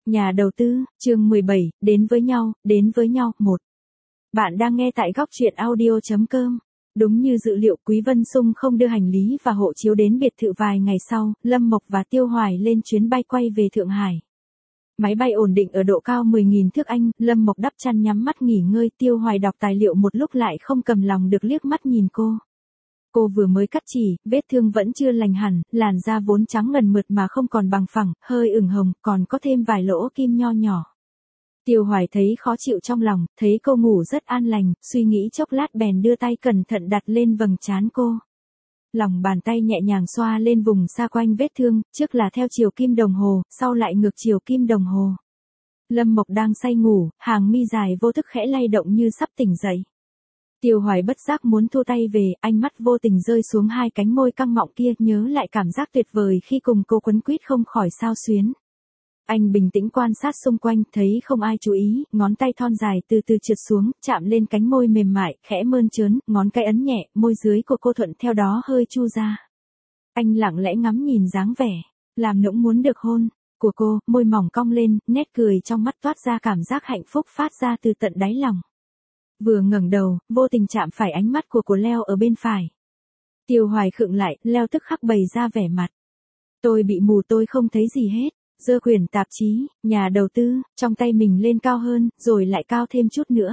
Nhà đầu tư, chương 17, đến với nhau, 1. Bạn đang nghe tại góc truyện audio.com. Đúng như dự liệu, Quý Vân Sung không đưa hành lý và hộ chiếu đến biệt thự vài ngày sau, Lâm Mộc và Tiêu Hoài lên chuyến bay quay về Thượng Hải. Máy bay ổn định ở độ cao 10.000 thước Anh, Lâm Mộc đắp chăn nhắm mắt nghỉ ngơi, Tiêu Hoài đọc tài liệu một lúc lại không cầm lòng được liếc mắt nhìn cô. Cô vừa mới cắt chỉ, vết thương vẫn chưa lành hẳn, làn da vốn trắng ngần mượt mà không còn bằng phẳng, hơi ửng hồng, còn có thêm vài lỗ kim nho nhỏ. Tiêu Hoài thấy khó chịu trong lòng, thấy cô ngủ rất an lành, suy nghĩ chốc lát bèn đưa tay cẩn thận đặt lên vầng trán cô. Lòng bàn tay nhẹ nhàng xoa lên vùng xa quanh vết thương, trước là theo chiều kim đồng hồ, sau lại ngược chiều kim đồng hồ. Lâm Mộc đang say ngủ, hàng mi dài vô thức khẽ lay động như sắp tỉnh dậy. Tiêu Hoài bất giác muốn thu tay về, ánh mắt vô tình rơi xuống hai cánh môi căng mọng kia, nhớ lại cảm giác tuyệt vời khi cùng cô quấn quýt không khỏi xao xuyến. Anh bình tĩnh quan sát xung quanh, thấy không ai chú ý, ngón tay thon dài từ từ trượt xuống, chạm lên cánh môi mềm mại, khẽ mơn trớn, ngón cái ấn nhẹ, môi dưới của cô thuận theo đó hơi chu ra. Anh lặng lẽ ngắm nhìn dáng vẻ, làm nũng muốn được hôn của cô, môi mỏng cong lên, nét cười trong mắt toát ra cảm giác hạnh phúc phát ra từ tận đáy lòng. Vừa ngẩng đầu, vô tình chạm phải ánh mắt của Leo ở bên phải. Tiêu Hoài khựng lại, Leo tức khắc bày ra vẻ mặt. Tôi bị mù, tôi không thấy gì hết. Giơ quyển tạp chí, nhà đầu tư, trong tay mình lên cao hơn, rồi lại cao thêm chút nữa.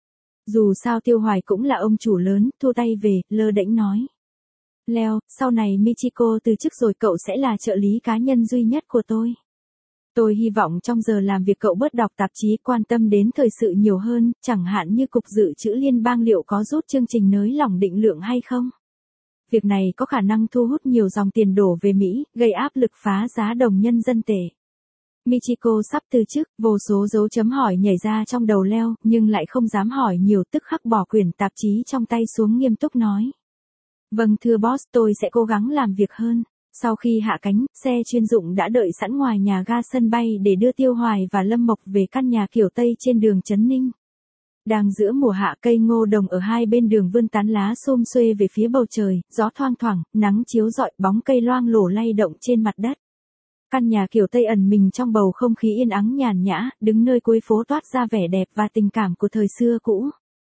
Dù sao Tiêu Hoài cũng là ông chủ lớn, thua tay về, lơ đễnh nói. Leo, sau này Michiko từ chức rồi cậu sẽ là trợ lý cá nhân duy nhất của tôi. Tôi hy vọng trong giờ làm việc cậu bớt đọc tạp chí, quan tâm đến thời sự nhiều hơn, chẳng hạn như Cục Dự trữ Liên bang liệu có rút chương trình nới lỏng định lượng hay không. Việc này có khả năng thu hút nhiều dòng tiền đổ về Mỹ, gây áp lực phá giá đồng nhân dân tệ. Michiko sắp từ chức, vô số dấu chấm hỏi nhảy ra trong đầu Leo, nhưng lại không dám hỏi nhiều, tức khắc bỏ quyển tạp chí trong tay xuống nghiêm túc nói. Vâng thưa boss, tôi sẽ cố gắng làm việc hơn. Sau khi hạ cánh, xe chuyên dụng đã đợi sẵn ngoài nhà ga sân bay để đưa Tiêu Hoài và Lâm Mộc về căn nhà kiểu Tây trên đường Trấn Ninh. Đang giữa mùa hạ, cây ngô đồng ở hai bên đường vươn tán lá xum xuê về phía bầu trời, gió thoang thoảng, nắng chiếu rọi, bóng cây loang lổ lay động trên mặt đất. Căn nhà kiểu Tây ẩn mình trong bầu không khí yên ắng nhàn nhã, đứng nơi cuối phố toát ra vẻ đẹp và tình cảm của thời xưa cũ.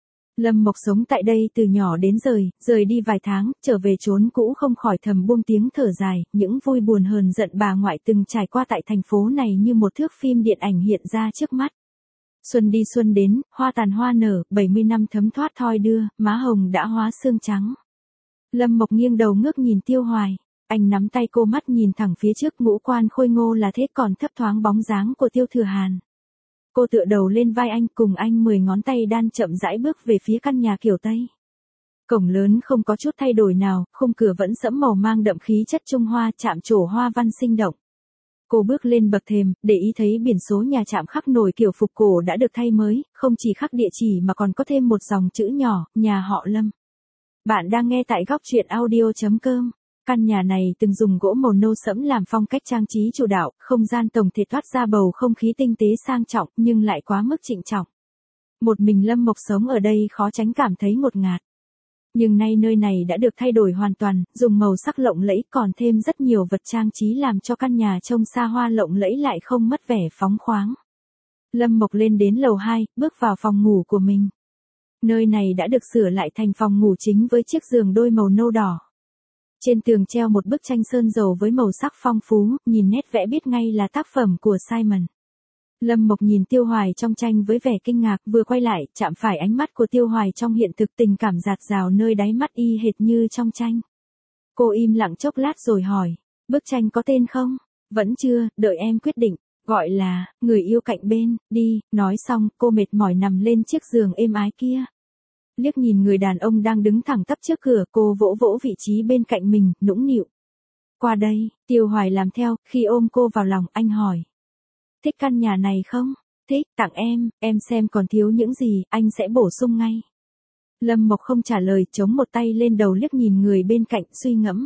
Lâm Mộc sống tại đây từ nhỏ đến rời đi vài tháng, trở về chốn cũ không khỏi thầm buông tiếng thở dài, những vui buồn hờn giận bà ngoại từng trải qua tại thành phố này như một thước phim điện ảnh hiện ra trước mắt. Xuân đi xuân đến, hoa tàn hoa nở, 70 năm thấm thoát thoi đưa, má hồng đã hóa xương trắng. Lâm Mộc nghiêng đầu ngước nhìn Tiêu Hoài, anh nắm tay cô, mắt nhìn thẳng phía trước, ngũ quan khôi ngô là thế, còn thấp thoáng bóng dáng của Tiêu Thừa Hàn. Cô tựa đầu lên vai anh, cùng anh 10 ngón tay đan chậm rãi bước về phía căn nhà kiểu Tây. Cổng lớn không có chút thay đổi nào, khung cửa vẫn sẫm màu mang đậm khí chất Trung Hoa, chạm trổ hoa văn sinh động. Cô bước lên bậc thềm, để ý thấy biển số nhà trạm khắc nổi kiểu phục cổ đã được thay mới, không chỉ khắc địa chỉ mà còn có thêm một dòng chữ nhỏ, nhà họ Lâm. Bạn đang nghe tại góc truyện audio.com. Căn nhà này từng dùng gỗ màu nâu sẫm làm phong cách trang trí chủ đạo, không gian tổng thể toát ra bầu không khí tinh tế sang trọng, nhưng lại quá mức trịnh trọng. Một mình Lâm Mộc sống ở đây khó tránh cảm thấy ngột ngạt. Nhưng nay nơi này đã được thay đổi hoàn toàn, dùng màu sắc lộng lẫy, còn thêm rất nhiều vật trang trí làm cho căn nhà trông xa hoa lộng lẫy lại không mất vẻ phóng khoáng. Lâm Mộc lên đến lầu 2, bước vào phòng ngủ của mình. Nơi này đã được sửa lại thành phòng ngủ chính với chiếc giường đôi màu nâu đỏ. Trên tường treo một bức tranh sơn dầu với màu sắc phong phú, nhìn nét vẽ biết ngay là tác phẩm của Simon. Lâm Mộc nhìn Tiêu Hoài trong tranh với vẻ kinh ngạc, vừa quay lại, chạm phải ánh mắt của Tiêu Hoài trong hiện thực, tình cảm dạt dào nơi đáy mắt y hệt như trong tranh. Cô im lặng chốc lát rồi hỏi, bức tranh có tên không? Vẫn chưa, đợi em quyết định, gọi là, người yêu cạnh bên, đi, nói xong, cô mệt mỏi nằm lên chiếc giường êm ái kia. Liếc nhìn người đàn ông đang đứng thẳng tắp trước cửa, cô vỗ vỗ vị trí bên cạnh mình, nũng nịu. Qua đây, Tiêu Hoài làm theo, khi ôm cô vào lòng, anh hỏi. Thích căn nhà này không? Thích, tặng em xem còn thiếu những gì, anh sẽ bổ sung ngay. Lâm Mộc không trả lời, chống một tay lên đầu liếc nhìn người bên cạnh, suy ngẫm.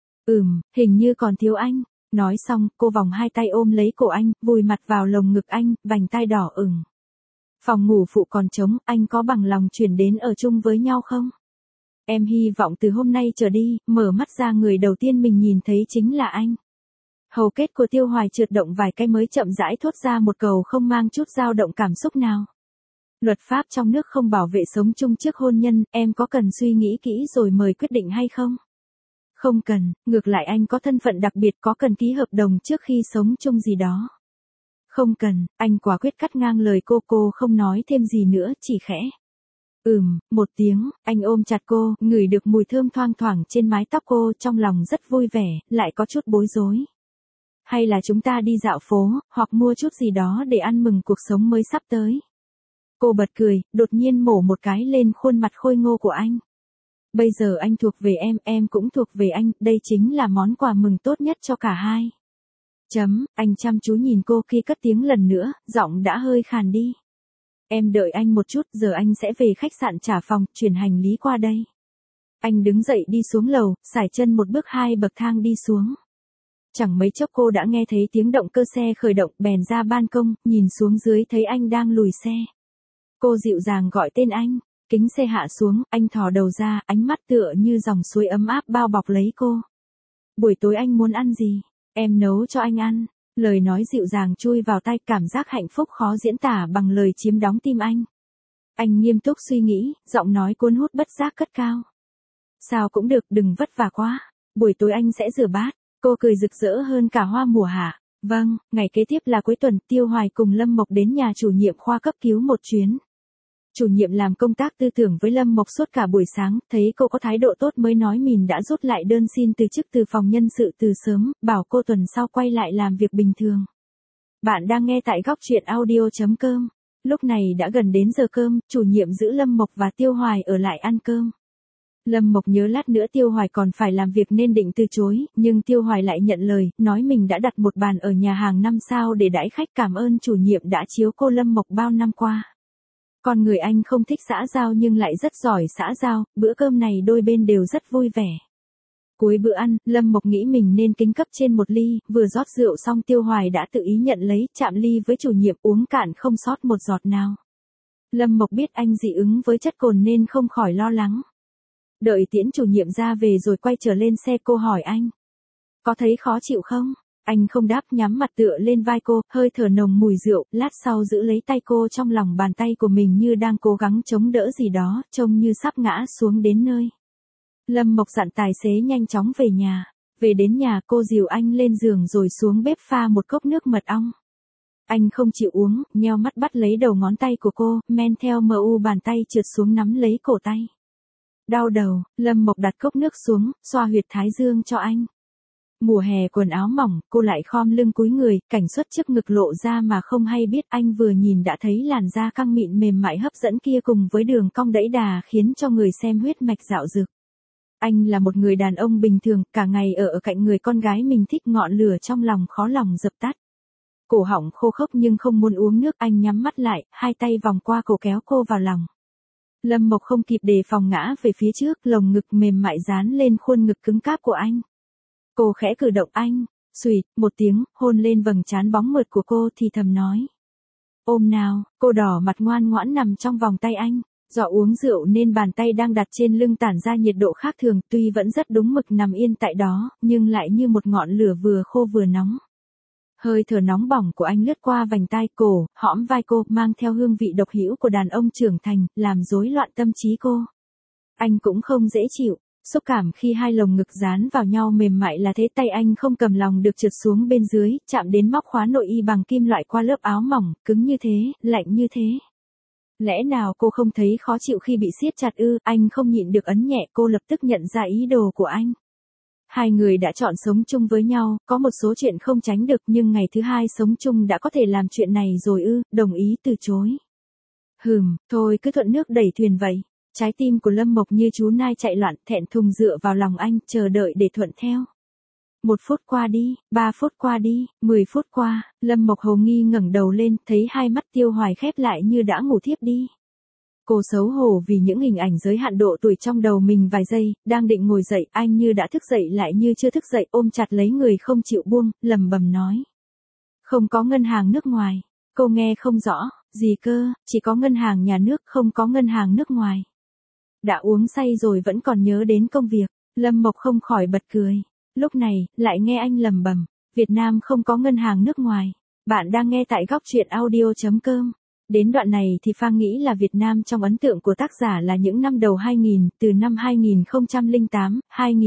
Hình như còn thiếu anh. Nói xong, cô vòng hai tay ôm lấy cổ anh, vùi mặt vào lồng ngực anh, vành tai đỏ ửng. Phòng ngủ phụ còn trống, anh có bằng lòng chuyển đến ở chung với nhau không? Em hy vọng từ hôm nay trở đi, mở mắt ra người đầu tiên mình nhìn thấy chính là anh. Hầu kết của Tiêu Hoài trượt động vài cái mới chậm rãi thốt ra một câu không mang chút dao động cảm xúc nào. Luật pháp trong nước không bảo vệ sống chung trước hôn nhân, em có cần suy nghĩ kỹ rồi mời quyết định hay không? Không cần, ngược lại anh có thân phận đặc biệt, có cần ký hợp đồng trước khi sống chung gì đó. Không cần, anh quả quyết cắt ngang lời cô không nói thêm gì nữa, chỉ khẽ. Một tiếng, anh ôm chặt cô, ngửi được mùi thơm thoang thoảng trên mái tóc cô, trong lòng rất vui vẻ, lại có chút bối rối. Hay là chúng ta đi dạo phố, hoặc mua chút gì đó để ăn mừng cuộc sống mới sắp tới. Cô bật cười, đột nhiên mổ một cái lên khuôn mặt khôi ngô của anh. Bây giờ anh thuộc về em cũng thuộc về anh, đây chính là món quà mừng tốt nhất cho cả hai. Anh chăm chú nhìn cô khi cất tiếng lần nữa, giọng đã hơi khàn đi. Em đợi anh một chút, giờ anh sẽ về khách sạn trả phòng, chuyển hành lý qua đây. Anh đứng dậy đi xuống lầu, sải chân một bước 2 bậc thang đi xuống. Chẳng mấy chốc cô đã nghe thấy tiếng động cơ xe khởi động, bèn ra ban công, nhìn xuống dưới thấy anh đang lùi xe. Cô dịu dàng gọi tên anh, kính xe hạ xuống, anh thò đầu ra, ánh mắt tựa như dòng suối ấm áp bao bọc lấy cô. Buổi tối anh muốn ăn gì? Em nấu cho anh ăn. Lời nói dịu dàng chui vào tai, cảm giác hạnh phúc khó diễn tả bằng lời chiếm đóng tim anh. Anh nghiêm túc suy nghĩ, giọng nói cuốn hút bất giác cất cao. Sao cũng được, đừng vất vả quá. Buổi tối anh sẽ rửa bát. Cô cười rực rỡ hơn cả hoa mùa hạ. Vâng, ngày kế tiếp là cuối tuần, Tiêu Hoài cùng Lâm Mộc đến nhà chủ nhiệm khoa cấp cứu một chuyến. Chủ nhiệm làm công tác tư tưởng với Lâm Mộc suốt cả buổi sáng, thấy cô có thái độ tốt mới nói mình đã rút lại đơn xin từ chức từ phòng nhân sự từ sớm, bảo cô tuần sau quay lại làm việc bình thường. Bạn đang nghe tại góc truyện audio.com. Lúc này đã gần đến giờ cơm, chủ nhiệm giữ Lâm Mộc và Tiêu Hoài ở lại ăn cơm. Lâm Mộc nhớ lát nữa Tiêu Hoài còn phải làm việc nên định từ chối, nhưng Tiêu Hoài lại nhận lời, nói mình đã đặt một bàn ở nhà hàng 5 sao để đãi khách, cảm ơn chủ nhiệm đã chiếu cô Lâm Mộc bao năm qua. Con người anh không thích xã giao nhưng lại rất giỏi xã giao, bữa cơm này đôi bên đều rất vui vẻ. Cuối bữa ăn, Lâm Mộc nghĩ mình nên kính cấp trên một ly, vừa rót rượu xong Tiêu Hoài đã tự ý nhận lấy, chạm ly với chủ nhiệm uống cạn không sót một giọt nào. Lâm Mộc biết anh dị ứng với chất cồn nên không khỏi lo lắng. Đợi tiễn chủ nhiệm ra về rồi quay trở lên xe, cô hỏi anh. Có thấy khó chịu không? Anh không đáp, nhắm mặt tựa lên vai cô, hơi thở nồng mùi rượu, lát sau giữ lấy tay cô trong lòng bàn tay của mình như đang cố gắng chống đỡ gì đó, trông như sắp ngã xuống đến nơi. Lâm Mộc dặn tài xế nhanh chóng về nhà. Về đến nhà cô dìu anh lên giường rồi xuống bếp pha một cốc nước mật ong. Anh không chịu uống, nheo mắt bắt lấy đầu ngón tay của cô, men theo mu bàn tay trượt xuống nắm lấy cổ tay. Đau đầu, Lâm Mộc đặt cốc nước xuống, xoa huyệt thái dương cho anh. Mùa hè quần áo mỏng, cô lại khom lưng cúi người, cảnh xuất trước ngực lộ ra mà không hay biết, anh vừa nhìn đã thấy làn da căng mịn mềm mại hấp dẫn kia cùng với đường cong đẫy đà khiến cho người xem huyết mạch dạo dực. Anh là một người đàn ông bình thường, cả ngày ở cạnh người con gái mình thích, ngọn lửa trong lòng khó lòng dập tắt. Cổ họng khô khốc nhưng không muốn uống nước, anh nhắm mắt lại, hai tay vòng qua cổ kéo cô vào lòng. Lâm Mộc không kịp đề phòng ngã về phía trước, lồng ngực mềm mại dán lên khuôn ngực cứng cáp của anh. Cô khẽ cử động anh, xuỵt, một tiếng, hôn lên vầng trán bóng mượt của cô thì thầm nói. Ôm nào, cô đỏ mặt ngoan ngoãn nằm trong vòng tay anh, do uống rượu nên bàn tay đang đặt trên lưng tản ra nhiệt độ khác thường, tuy vẫn rất đúng mực nằm yên tại đó, nhưng lại như một ngọn lửa vừa khô vừa nóng. Hơi thở nóng bỏng của anh lướt qua vành tai, cổ, hõm vai cô, mang theo hương vị độc hữu của đàn ông trưởng thành, làm rối loạn tâm trí cô. Anh cũng không dễ chịu, xúc cảm khi hai lồng ngực dán vào nhau mềm mại là thế, tay anh không cầm lòng được trượt xuống bên dưới, chạm đến móc khóa nội y bằng kim loại qua lớp áo mỏng, cứng như thế, lạnh như thế. Lẽ nào cô không thấy khó chịu khi bị siết chặt ư? Anh không nhịn được ấn nhẹ, cô lập tức nhận ra ý đồ của anh. Hai người đã chọn sống chung với nhau, có một số chuyện không tránh được, nhưng ngày thứ hai sống chung đã có thể làm chuyện này rồi ư? Đồng ý từ chối. Thôi cứ thuận nước đẩy thuyền vậy. Trái tim của Lâm Mộc như chú nai chạy loạn, thẹn thùng dựa vào lòng anh, chờ đợi để thuận theo. 1 phút qua đi, 3 phút qua đi, 10 phút qua, Lâm Mộc hồ nghi ngẩng đầu lên, thấy hai mắt Tiêu Hoài khép lại như đã ngủ thiếp đi. Cô xấu hổ vì những hình ảnh giới hạn độ tuổi trong đầu mình vài giây, đang định ngồi dậy, anh như đã thức dậy lại như chưa thức dậy, ôm chặt lấy người không chịu buông, lẩm bẩm nói. Không có ngân hàng nước ngoài. Cô nghe không rõ, gì cơ, chỉ có ngân hàng nhà nước, không có ngân hàng nước ngoài. Đã uống say rồi vẫn còn nhớ đến công việc, Lâm Mộc không khỏi bật cười. Lúc này, lại nghe anh lẩm bẩm, Việt Nam không có ngân hàng nước ngoài. Bạn đang nghe tại góc truyện audio.com. Đến đoạn này thì Pha nghĩ là Việt Nam trong ấn tượng của tác giả là những năm đầu 2000, từ năm 2008,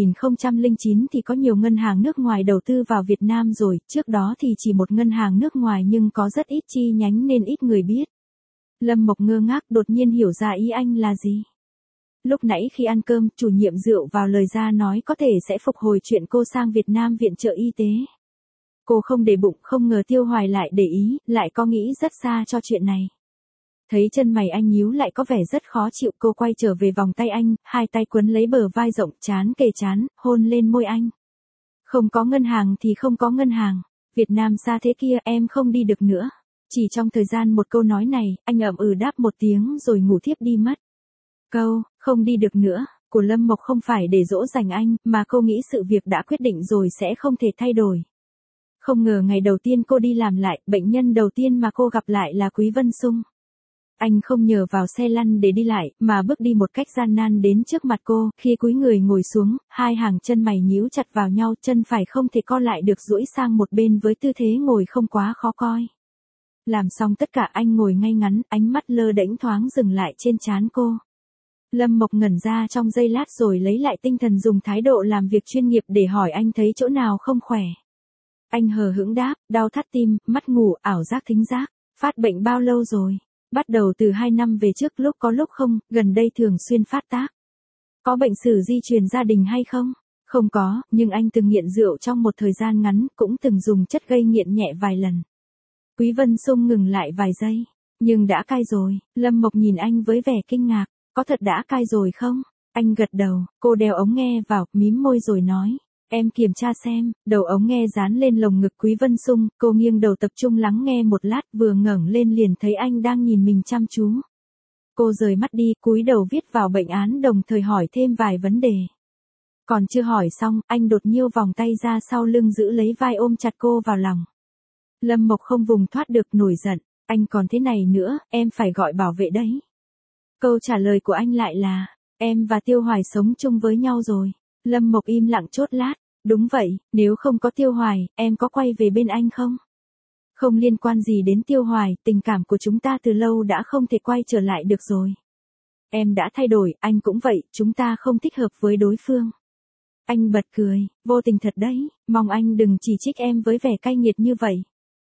2009 thì có nhiều ngân hàng nước ngoài đầu tư vào Việt Nam rồi, trước đó thì chỉ một ngân hàng nước ngoài nhưng có rất ít chi nhánh nên ít người biết. Lâm Mộc ngơ ngác đột nhiên hiểu ra ý anh là gì. Lúc nãy khi ăn cơm, chủ nhiệm rượu vào lời ra nói có thể sẽ phục hồi chuyện cô sang Việt Nam viện trợ y tế. Cô không để bụng, không ngờ Tiêu Hoài lại để ý, lại có nghĩ rất xa cho chuyện này. Thấy chân mày anh nhíu lại có vẻ rất khó chịu, cô quay trở về vòng tay anh, hai tay quấn lấy bờ vai rộng, trán kề trán, hôn lên môi anh. Không có ngân hàng thì không có ngân hàng. Việt Nam xa thế kia, em không đi được nữa. Chỉ trong thời gian một câu nói này, anh ậm ừ đáp một tiếng rồi ngủ thiếp đi mất. Câu, không đi được nữa, của Lâm Mộc không phải để dỗ dành anh, mà cô nghĩ sự việc đã quyết định rồi sẽ không thể thay đổi. Không ngờ ngày đầu tiên cô đi làm lại, bệnh nhân đầu tiên mà cô gặp lại là Quý Vân Sung. Anh không nhờ vào xe lăn để đi lại, mà bước đi một cách gian nan đến trước mặt cô, khi cúi người ngồi xuống, hai hàng chân mày nhíu chặt vào nhau, chân phải không thể co lại được duỗi sang một bên với tư thế ngồi không quá khó coi. Làm xong tất cả anh ngồi ngay ngắn, ánh mắt lơ đễnh thoáng dừng lại trên trán cô. Lâm Mộc ngẩn ra trong giây lát rồi lấy lại tinh thần dùng thái độ làm việc chuyên nghiệp để hỏi anh thấy chỗ nào không khỏe. Anh hờ hững đáp, đau thắt tim, mất ngủ, ảo giác thính giác. Phát bệnh bao lâu rồi? Bắt đầu từ 2 năm về trước, lúc có lúc không, gần đây thường xuyên phát tác. Có bệnh sử di truyền gia đình hay không? Không có, nhưng anh từng nghiện rượu trong một thời gian ngắn, cũng từng dùng chất gây nghiện nhẹ vài lần. Quý Vân Sung ngừng lại vài giây. Nhưng đã cai rồi. Lâm Mộc nhìn anh với vẻ kinh ngạc. Có thật đã cai rồi không? Anh gật đầu, cô đeo ống nghe vào, mím môi rồi nói. Em kiểm tra xem, đầu ống nghe dán lên lồng ngực Quý Vân Sung, cô nghiêng đầu tập trung lắng nghe một lát, vừa ngẩng lên liền thấy anh đang nhìn mình chăm chú. Cô rời mắt đi, cúi đầu viết vào bệnh án đồng thời hỏi thêm vài vấn đề. Còn chưa hỏi xong, anh đột nhiêu vòng tay ra sau lưng giữ lấy vai ôm chặt cô vào lòng. Lâm Mộc không vùng thoát được, nổi giận, anh còn thế này nữa, em phải gọi bảo vệ đấy. Câu trả lời của anh lại là, em và Tiêu Hoài sống chung với nhau rồi. Lâm Mộc im lặng chốt lát, đúng vậy, nếu không có Tiêu Hoài, em có quay về bên anh không? Không liên quan gì đến Tiêu Hoài, tình cảm của chúng ta từ lâu đã không thể quay trở lại được rồi. Em đã thay đổi, anh cũng vậy, chúng ta không thích hợp với đối phương. Anh bật cười, vô tình thật đấy, mong anh đừng chỉ trích em với vẻ cay nghiệt như vậy.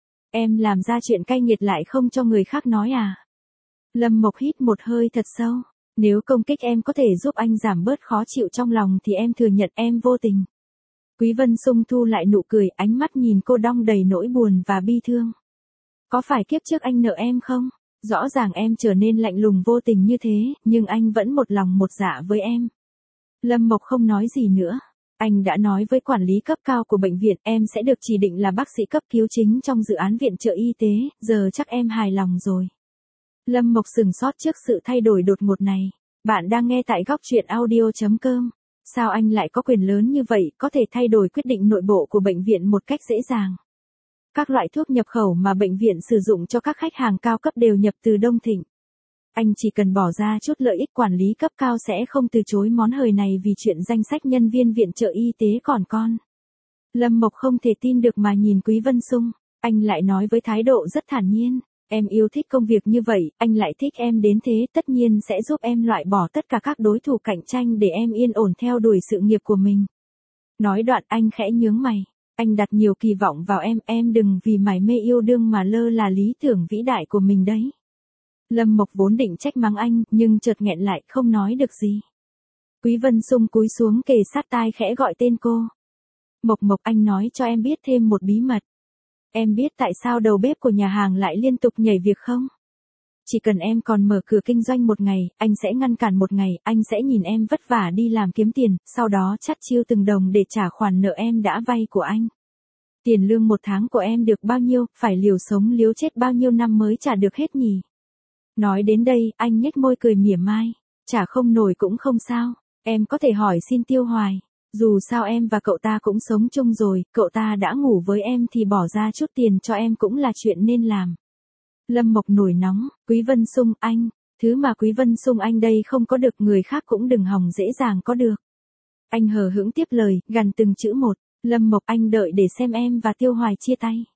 Em làm ra chuyện cay nghiệt lại không cho người khác nói à? Lâm Mộc hít một hơi thật sâu. Nếu công kích em có thể giúp anh giảm bớt khó chịu trong lòng thì em thừa nhận em vô tình. Quý Vân Sung thu lại nụ cười, ánh mắt nhìn cô đong đầy nỗi buồn và bi thương. Có phải kiếp trước anh nợ em không? Rõ ràng em trở nên lạnh lùng vô tình như thế, nhưng anh vẫn một lòng một dạ với em. Lâm Mộc không nói gì nữa. Anh đã nói với quản lý cấp cao của bệnh viện em sẽ được chỉ định là bác sĩ cấp cứu chính trong dự án viện trợ y tế, giờ chắc em hài lòng rồi. Lâm Mộc sửng sốt trước sự thay đổi đột ngột này. Bạn đang nghe tại góc truyện audio.com. Sao anh lại có quyền lớn như vậy, có thể thay đổi quyết định nội bộ của bệnh viện một cách dễ dàng? Các loại thuốc nhập khẩu mà bệnh viện sử dụng cho các khách hàng cao cấp đều nhập từ Đông Thịnh. Anh chỉ cần bỏ ra chút lợi ích, quản lý cấp cao sẽ không từ chối món hời này vì chuyện danh sách nhân viên viện trợ y tế còn con. Lâm Mộc không thể tin được mà nhìn Quý Vân Sung. Anh lại nói với thái độ rất thản nhiên. Em yêu thích công việc như vậy, anh lại thích em đến thế, tất nhiên sẽ giúp em loại bỏ tất cả các đối thủ cạnh tranh để em yên ổn theo đuổi sự nghiệp của mình. Nói đoạn anh khẽ nhướng mày. Anh đặt nhiều kỳ vọng vào em đừng vì mải mê yêu đương mà lơ là lý tưởng vĩ đại của mình đấy. Lâm Mộc vốn định trách mắng anh, nhưng chợt nghẹn lại, không nói được gì. Quý Vân Sung cúi xuống kề sát tai khẽ gọi tên cô. Mộc Mộc, anh nói cho em biết thêm một bí mật. Em biết tại sao đầu bếp của nhà hàng lại liên tục nhảy việc không? Chỉ cần em còn mở cửa kinh doanh một ngày, anh sẽ ngăn cản một ngày, anh sẽ nhìn em vất vả đi làm kiếm tiền, sau đó chắt chiu từng đồng để trả khoản nợ em đã vay của anh. Tiền lương một tháng của em được bao nhiêu, phải liều sống liếu chết bao nhiêu năm mới trả được hết nhỉ? Nói đến đây, anh nhếch môi cười mỉa mai. Trả không nổi cũng không sao, em có thể hỏi xin Tiêu Hoài. Dù sao em và cậu ta cũng sống chung rồi, cậu ta đã ngủ với em thì bỏ ra chút tiền cho em cũng là chuyện nên làm. Lâm Mộc nổi nóng, Quý Vân Sung anh, thứ mà Quý Vân Sung anh đây không có được người khác cũng đừng hòng dễ dàng có được. Anh hờ hững tiếp lời, gằn từng chữ một, Lâm Mộc, anh đợi để xem em và Tiêu Hoài chia tay.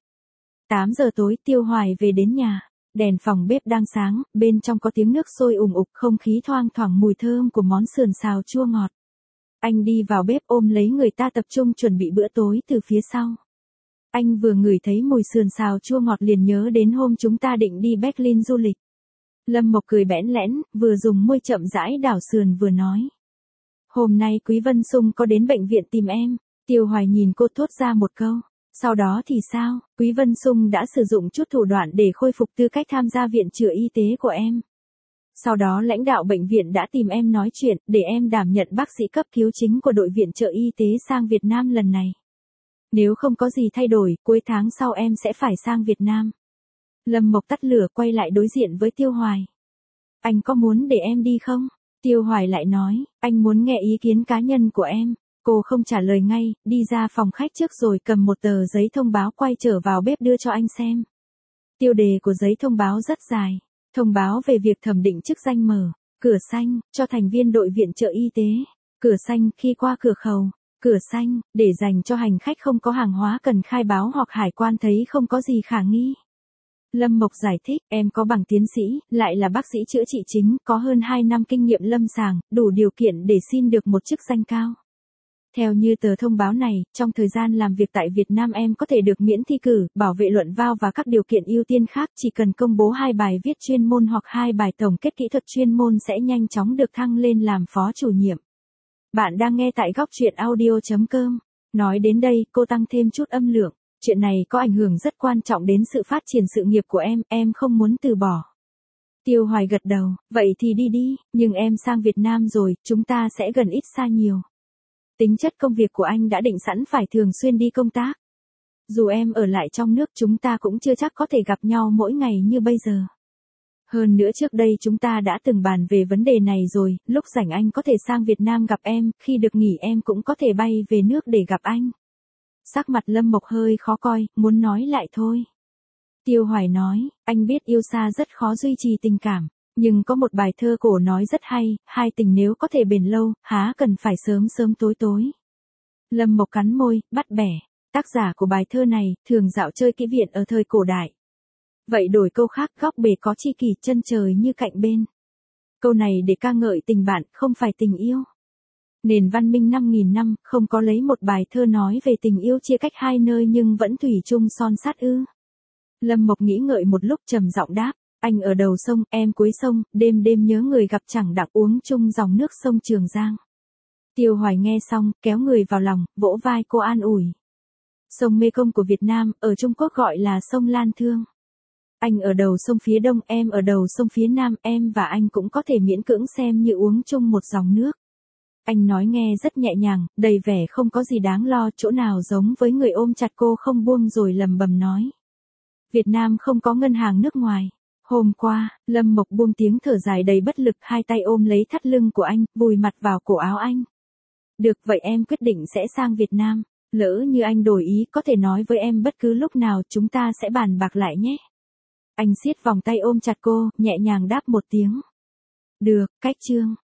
8 giờ tối Tiêu Hoài về đến nhà. Đèn phòng bếp đang sáng, bên trong có tiếng nước sôi ùn ục, không khí thoang thoảng mùi thơm của món sườn xào chua ngọt. Anh đi vào bếp ôm lấy người ta tập trung chuẩn bị bữa tối từ phía sau. Anh vừa ngửi thấy mùi sườn xào chua ngọt liền nhớ đến hôm chúng ta định đi Berlin du lịch. Lâm Mộc cười bẽn lẽn, vừa dùng môi chậm rãi đảo sườn vừa nói. Hôm nay Quý Vân Sung có đến bệnh viện tìm em. Tiêu Hoài nhìn cô thốt ra một câu. Sau đó thì sao? Quý Vân Sung đã sử dụng chút thủ đoạn để khôi phục tư cách tham gia viện chữa y tế của em. Sau đó lãnh đạo bệnh viện đã tìm em nói chuyện, để em đảm nhận bác sĩ cấp cứu chính của đội viện trợ y tế sang Việt Nam lần này. Nếu không có gì thay đổi, cuối tháng sau em sẽ phải sang Việt Nam. Lâm Mộc tắt lửa quay lại đối diện với Tiêu Hoài. Anh có muốn để em đi không? Tiêu Hoài lại nói, anh muốn nghe ý kiến cá nhân của em. Cô không trả lời ngay, đi ra phòng khách trước rồi cầm một tờ giấy thông báo quay trở vào bếp đưa cho anh xem. Tiêu đề của giấy thông báo rất dài. Thông báo về việc thẩm định chức danh mở. Cửa xanh, cho thành viên đội viện trợ y tế. Cửa xanh, khi qua cửa khẩu. Cửa xanh, để dành cho hành khách không có hàng hóa cần khai báo hoặc hải quan thấy không có gì khả nghi. Lâm Mộc giải thích, em có bằng tiến sĩ, lại là bác sĩ chữa trị chính, có hơn 2 năm kinh nghiệm lâm sàng, đủ điều kiện để xin được một chức danh cao. Theo như tờ thông báo này, trong thời gian làm việc tại Việt Nam em có thể được miễn thi cử, bảo vệ luận văn và các điều kiện ưu tiên khác, chỉ cần công bố 2 bài viết chuyên môn hoặc 2 bài tổng kết kỹ thuật chuyên môn sẽ nhanh chóng được thăng lên làm phó chủ nhiệm. Bạn đang nghe tại góc truyện audio.com. Nói đến đây, cô tăng thêm chút âm lượng. Chuyện này có ảnh hưởng rất quan trọng đến sự phát triển sự nghiệp của em không muốn từ bỏ. Tiêu Hoài gật đầu, vậy thì đi đi, nhưng em sang Việt Nam rồi, chúng ta sẽ gần ít xa nhiều. Tính chất công việc của anh đã định sẵn phải thường xuyên đi công tác. Dù em ở lại trong nước chúng ta cũng chưa chắc có thể gặp nhau mỗi ngày như bây giờ. Hơn nữa trước đây chúng ta đã từng bàn về vấn đề này rồi, lúc rảnh anh có thể sang Việt Nam gặp em, khi được nghỉ em cũng có thể bay về nước để gặp anh. Sắc mặt Lâm Mộc hơi khó coi, muốn nói lại thôi. Tiêu Hoài nói, anh biết yêu xa rất khó duy trì tình cảm, nhưng có một bài thơ cổ nói rất hay, hai tình nếu có thể bền lâu, há cần phải sớm sớm tối tối. Lâm Mộc cắn môi, bắt bẻ. Tác giả của bài thơ này, thường dạo chơi kỹ viện ở thời cổ đại. Vậy đổi câu khác, góc bể có tri kỷ, chân trời như cạnh bên. Câu này để ca ngợi tình bạn, không phải tình yêu. Nền văn minh 5.000 năm, không có lấy một bài thơ nói về tình yêu chia cách hai nơi nhưng vẫn thủy chung son sắt ư. Lâm Mộc nghĩ ngợi một lúc trầm giọng đáp, anh ở đầu sông, em cuối sông, đêm đêm nhớ người gặp chẳng đặng uống chung dòng nước sông Trường Giang. Tiêu Hoài nghe xong, kéo người vào lòng, vỗ vai cô an ủi. Sông Mekong của Việt Nam, ở Trung Quốc gọi là sông Lan Thương. Anh ở đầu sông phía đông, em ở đầu sông phía nam, em và anh cũng có thể miễn cưỡng xem như uống chung một dòng nước. Anh nói nghe rất nhẹ nhàng, đầy vẻ không có gì đáng lo, chỗ nào giống với người ôm chặt cô không buông rồi lầm bầm nói. Việt Nam không có ngân hàng nước ngoài. Hôm qua, Lâm Mộc buông tiếng thở dài đầy bất lực, hai tay ôm lấy thắt lưng của anh, vùi mặt vào cổ áo anh. Được, vậy em quyết định sẽ sang Việt Nam. Lỡ như anh đổi ý, có thể nói với em bất cứ lúc nào, chúng ta sẽ bàn bạc lại nhé. Anh siết vòng tay ôm chặt cô, nhẹ nhàng đáp một tiếng. Được, cách chương.